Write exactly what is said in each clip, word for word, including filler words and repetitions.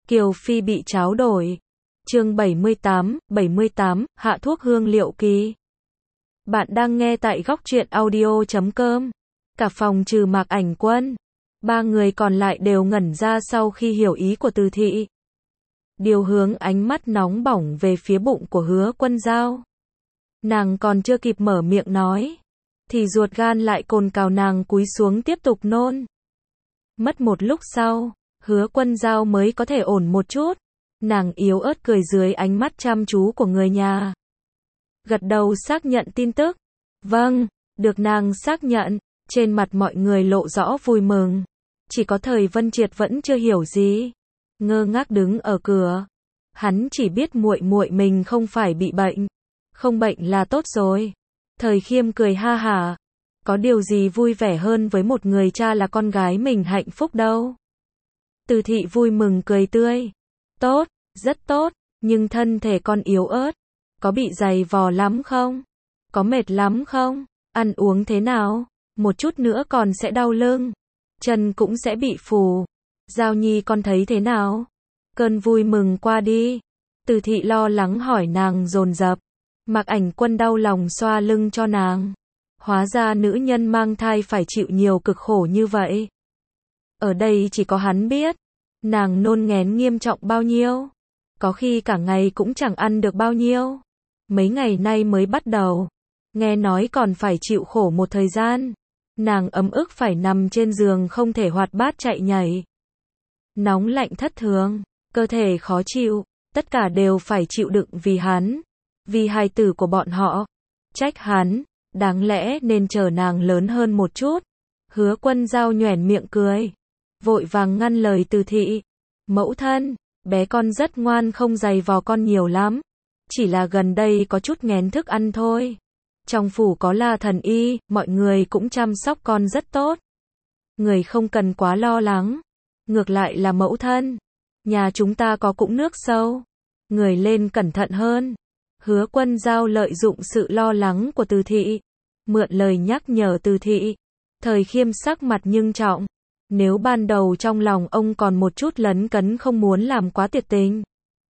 Kiều Phi bị tráo đổi. Chương bảy mươi tám, bảy mươi tám, hạ thuốc hương liệu kỳ. Bạn đang nghe tại góc truyện audio chấm com. Cả phòng trừ Mạc Ảnh Quân. Ba người còn lại đều ngẩn ra sau khi hiểu ý của Từ Thị. Điều hướng ánh mắt nóng bỏng về phía bụng của Hứa Quân Dao. Nàng còn chưa kịp mở miệng nói, thì ruột gan lại cồn cào nàng cúi xuống tiếp tục nôn. Mất một lúc sau, Hứa Quân Dao mới có thể ổn một chút. Nàng yếu ớt cười dưới ánh mắt chăm chú của người nhà. Gật đầu xác nhận tin tức. Vâng, được nàng xác nhận, trên mặt mọi người lộ rõ vui mừng. Chỉ có Thời Vân Triệt vẫn chưa hiểu gì, ngơ ngác đứng ở cửa. Hắn chỉ biết muội muội mình không phải bị bệnh, không bệnh là tốt rồi. Thời Khiêm cười ha hả, có điều gì vui vẻ hơn với một người cha là con gái mình hạnh phúc đâu. Từ Thị vui mừng cười tươi. Tốt, rất tốt, nhưng thân thể con yếu ớt, có bị dày vò lắm không? Có mệt lắm không? Ăn uống thế nào? Một chút nữa còn sẽ đau lưng, chân cũng sẽ bị phù. Giao Nhi con thấy thế nào? Cơn vui mừng qua đi. Từ Thị lo lắng hỏi nàng dồn dập. Mạc Ảnh Quân đau lòng xoa lưng cho nàng. Hóa ra nữ nhân mang thai phải chịu nhiều cực khổ như vậy. Ở đây chỉ có hắn biết, nàng nôn nghén nghiêm trọng bao nhiêu. Có khi cả ngày cũng chẳng ăn được bao nhiêu. Mấy ngày nay mới bắt đầu, nghe nói còn phải chịu khổ một thời gian. Nàng ấm ức phải nằm trên giường không thể hoạt bát chạy nhảy. Nóng lạnh thất thường, cơ thể khó chịu, tất cả đều phải chịu đựng vì hắn, vì hài tử của bọn họ. Trách hắn, đáng lẽ nên chờ nàng lớn hơn một chút. Hứa Quân Dao nhoẻn miệng cười, vội vàng ngăn lời Từ Thị. Mẫu thân, bé con rất ngoan không giày vò con nhiều lắm. Chỉ là gần đây có chút nghén thức ăn thôi. Trong phủ có La thần y, mọi người cũng chăm sóc con rất tốt. Người không cần quá lo lắng. Ngược lại là mẫu thân, nhà chúng ta có cũng nước sâu. Người lên cẩn thận hơn. Hứa Quân Dao lợi dụng sự lo lắng của Từ Thị, mượn lời nhắc nhở Từ Thị. Thời Khiêm sắc mặt nhưng trọng. Nếu ban đầu trong lòng ông còn một chút lấn cấn không muốn làm quá tuyệt tình.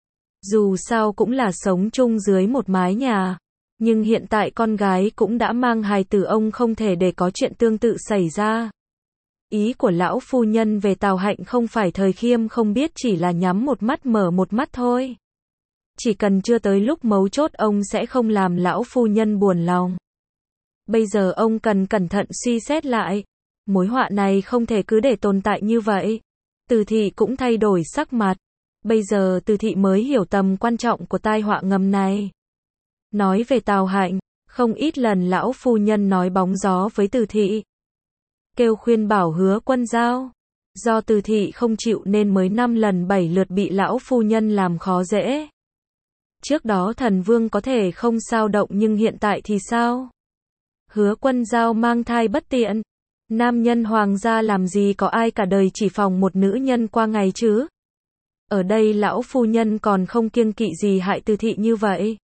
Dù sao cũng là sống chung dưới một mái nhà. Nhưng hiện tại con gái cũng đã mang hài tử, ông không thể để có chuyện tương tự xảy ra. Ý của lão phu nhân về Tào Hạnh không phải Thời Khiêm không biết, chỉ là nhắm một mắt mở một mắt thôi. Chỉ cần chưa tới lúc mấu chốt ông sẽ không làm lão phu nhân buồn lòng. Bây giờ ông cần cẩn thận suy xét lại. Mối họa này không thể cứ để tồn tại như vậy. Từ Thị cũng thay đổi sắc mặt. Bây giờ Từ Thị mới hiểu tầm quan trọng của tai họa ngầm này. Nói về Tào Hạnh, không ít lần lão phu nhân nói bóng gió với Từ Thị. Kêu khuyên bảo Hứa Quân Dao. Do Từ Thị không chịu nên mới năm lần bảy lượt bị lão phu nhân làm khó dễ. Trước đó Thần Vương có thể không sao động, nhưng hiện tại thì sao? Hứa Quân Dao mang thai bất tiện. Nam nhân hoàng gia làm gì có ai cả đời chỉ phòng một nữ nhân qua ngày chứ? Ở đây lão phu nhân còn không kiêng kỵ gì hại Từ Thị như vậy.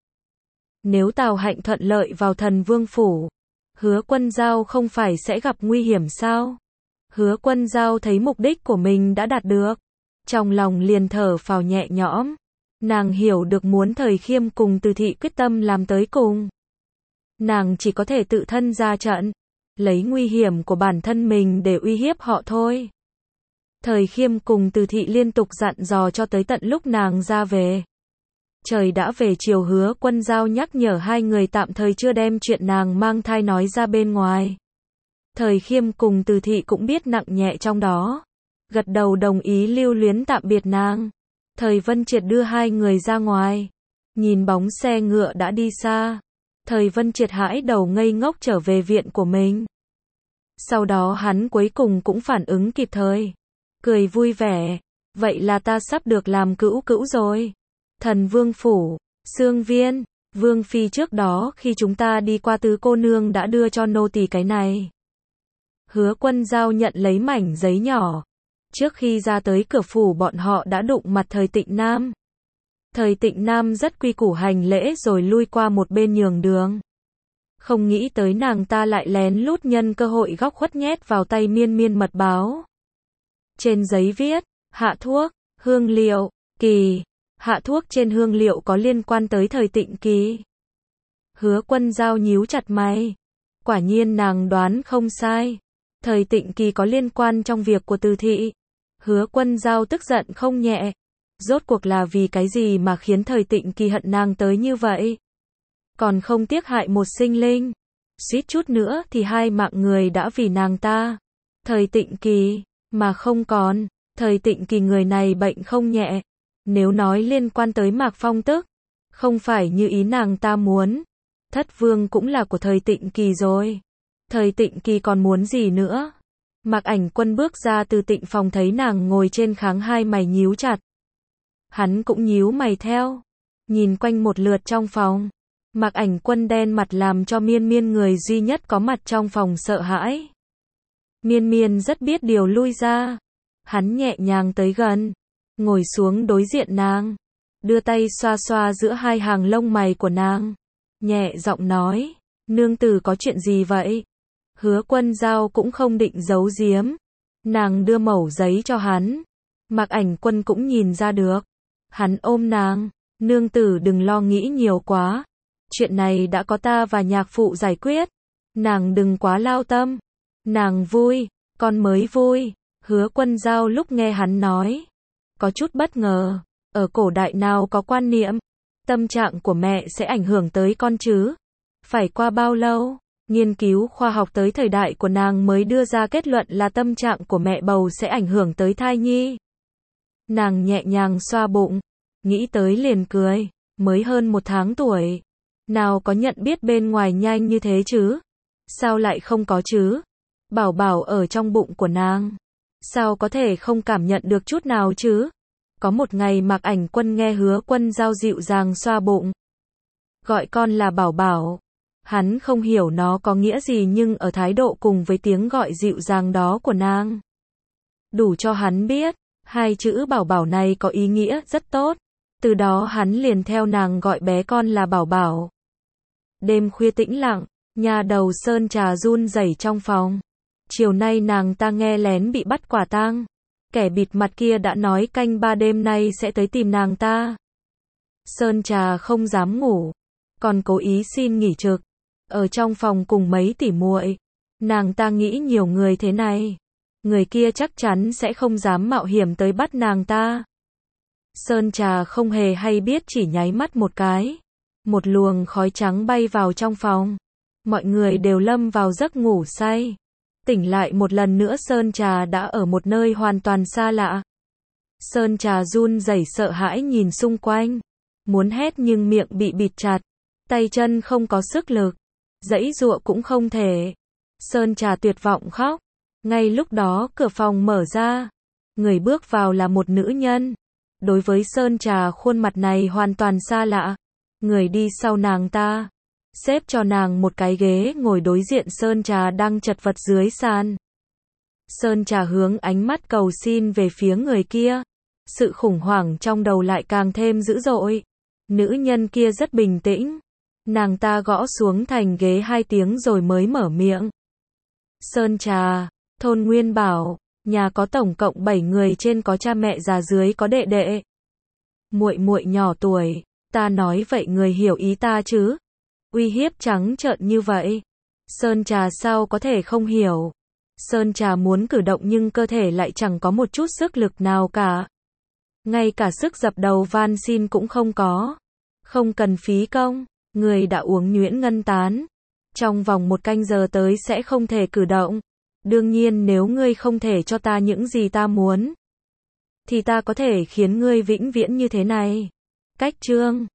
Nếu Tào Hạnh thuận lợi vào Thần Vương phủ, Hứa Quân Dao không phải sẽ gặp nguy hiểm sao? Hứa Quân Dao thấy mục đích của mình đã đạt được, trong lòng liền thở phào nhẹ nhõm. Nàng hiểu được muốn Thời Khiêm cùng Từ Thị quyết tâm làm tới cùng. Nàng chỉ có thể tự thân ra trận, lấy nguy hiểm của bản thân mình để uy hiếp họ thôi. Thời Khiêm cùng Từ Thị liên tục dặn dò cho tới tận lúc nàng ra về. Trời đã về chiều, Hứa Quân Dao nhắc nhở hai người tạm thời chưa đem chuyện nàng mang thai nói ra bên ngoài. Thời Khiêm cùng Từ Thị cũng biết nặng nhẹ trong đó, gật đầu đồng ý lưu luyến tạm biệt nàng. Thời Vân Triệt đưa hai người ra ngoài, nhìn bóng xe ngựa đã đi xa. Thời Vân Triệt hãi đầu ngây ngốc trở về viện của mình. Sau đó hắn cuối cùng cũng phản ứng kịp thời, cười vui vẻ. Vậy là ta sắp được làm cữu cữu rồi. Thần Vương phủ, Xương Viên, Vương Phi trước đó khi chúng ta đi qua Tứ cô nương đã đưa cho nô tỳ cái này. Hứa Quân Dao nhận lấy mảnh giấy nhỏ. Trước khi ra tới cửa phủ bọn họ đã đụng mặt Thời Tịnh Nam. Thời Tịnh Nam rất quy củ hành lễ rồi lui qua một bên nhường đường. Không nghĩ tới nàng ta lại lén lút nhân cơ hội góc khuất nhét vào tay miên miên mật báo. Trên giấy viết, hạ thuốc, hương liệu, Kỳ, hạ thuốc trên hương liệu có liên quan tới thời Tịnh Kỳ. Hứa Quân Giao nhíu chặt mày. Quả nhiên nàng đoán không sai. Thời Tịnh Kỳ có liên quan trong việc của Từ thị. Hứa Quân Giao tức giận không nhẹ. Rốt cuộc là vì cái gì mà khiến thời Tịnh Kỳ hận nàng tới như vậy? Còn không tiếc hại một sinh linh. Suýt chút nữa thì hai mạng người đã vì nàng ta. Thời Tịnh Kỳ, mà không còn. Thời Tịnh Kỳ người này bệnh không nhẹ. Nếu nói liên quan tới Mạc Phong tức, không phải như ý nàng ta muốn. Thất vương cũng là của thời Tịnh Kỳ rồi. Thời Tịnh Kỳ còn muốn gì nữa? Mạc Ảnh Quân bước ra từ tịnh phòng thấy nàng ngồi trên kháng hai mày nhíu chặt. Hắn cũng nhíu mày theo. Nhìn quanh một lượt trong phòng. Mạc Ảnh Quân đen mặt làm cho Miên Miên người duy nhất có mặt trong phòng sợ hãi. Miên Miên rất biết điều lui ra. Hắn nhẹ nhàng tới gần. Ngồi xuống đối diện nàng. Đưa tay xoa xoa giữa hai hàng lông mày của nàng. Nhẹ giọng nói. Nương tử có chuyện gì vậy? Hứa Quân Giao cũng không định giấu giếm. Nàng đưa mẩu giấy cho hắn. Mạc Ảnh Quân cũng nhìn ra được. Hắn ôm nàng. Nương tử đừng lo nghĩ nhiều quá. Chuyện này đã có ta và nhạc phụ giải quyết. Nàng đừng quá lao tâm. Nàng vui. Con mới vui. Hứa Quân Giao lúc nghe hắn nói. Có chút bất ngờ. Ở cổ đại nào có quan niệm. Tâm trạng của mẹ sẽ ảnh hưởng tới con chứ. Phải qua bao lâu? Nghiên cứu khoa học tới thời đại của nàng mới đưa ra kết luận là tâm trạng của mẹ bầu sẽ ảnh hưởng tới thai nhi. Nàng nhẹ nhàng xoa bụng. Nghĩ tới liền cười. Mới hơn một tháng tuổi. Nào có nhận biết bên ngoài nhanh như thế chứ? Sao lại không có chứ? Bảo bảo ở trong bụng của nàng. Sao có thể không cảm nhận được chút nào chứ? Có một ngày Mạc Ảnh Quân nghe Hứa Quân Giao dịu dàng xoa bụng. Gọi con là bảo bảo. Hắn không hiểu nó có nghĩa gì nhưng ở thái độ cùng với tiếng gọi dịu dàng đó của nàng. Đủ cho hắn biết, hai chữ bảo bảo này có ý nghĩa rất tốt. Từ đó hắn liền theo nàng gọi bé con là bảo bảo. Đêm khuya tĩnh lặng, nhà đầu Sơn Trà run rẩy trong phòng. Chiều nay nàng ta nghe lén bị bắt quả tang. Kẻ bịt mặt kia đã nói canh ba đêm nay sẽ tới tìm nàng ta. Sơn Trà không dám ngủ, còn cố ý xin nghỉ trực. Ở trong phòng cùng mấy tỉ muội. Nàng ta nghĩ nhiều người thế này. Người kia chắc chắn sẽ không dám mạo hiểm tới bắt nàng ta. Sơn Trà không hề hay biết chỉ nháy mắt một cái. Một luồng khói trắng bay vào trong phòng. Mọi người đều lâm vào giấc ngủ say. Tỉnh lại một lần nữa Sơn Trà đã ở một nơi hoàn toàn xa lạ. Sơn Trà run rẩy sợ hãi nhìn xung quanh. Muốn hét nhưng miệng bị bịt chặt. Tay chân không có sức lực. Giãy giụa cũng không thể. Sơn Trà tuyệt vọng khóc. Ngay lúc đó cửa phòng mở ra. Người bước vào là một nữ nhân. Đối với Sơn Trà khuôn mặt này hoàn toàn xa lạ. Người đi sau nàng ta. Xếp cho nàng một cái ghế ngồi đối diện Sơn Trà đang chật vật dưới sàn. Sơn Trà hướng ánh mắt cầu xin về phía người kia. Sự khủng hoảng trong đầu lại càng thêm dữ dội. Nữ nhân kia rất bình tĩnh. Nàng ta gõ xuống thành ghế hai tiếng rồi mới mở miệng. Sơn Trà, thôn Nguyên Bảo, nhà có tổng cộng bảy người, trên có cha mẹ già, dưới có đệ đệ. Muội muội nhỏ tuổi, ta nói vậy người hiểu ý ta chứ? Uy hiếp trắng trợn như vậy. Sơn Trà sao có thể không hiểu? Sơn Trà muốn cử động nhưng cơ thể lại chẳng có một chút sức lực nào cả. Ngay cả sức dập đầu van xin cũng không có. Không cần phí công, người đã uống nhuyễn ngân tán. Trong vòng một canh giờ tới sẽ không thể cử động. Đương nhiên nếu ngươi không thể cho ta những gì ta muốn, thì ta có thể khiến ngươi vĩnh viễn như thế này. Cách chương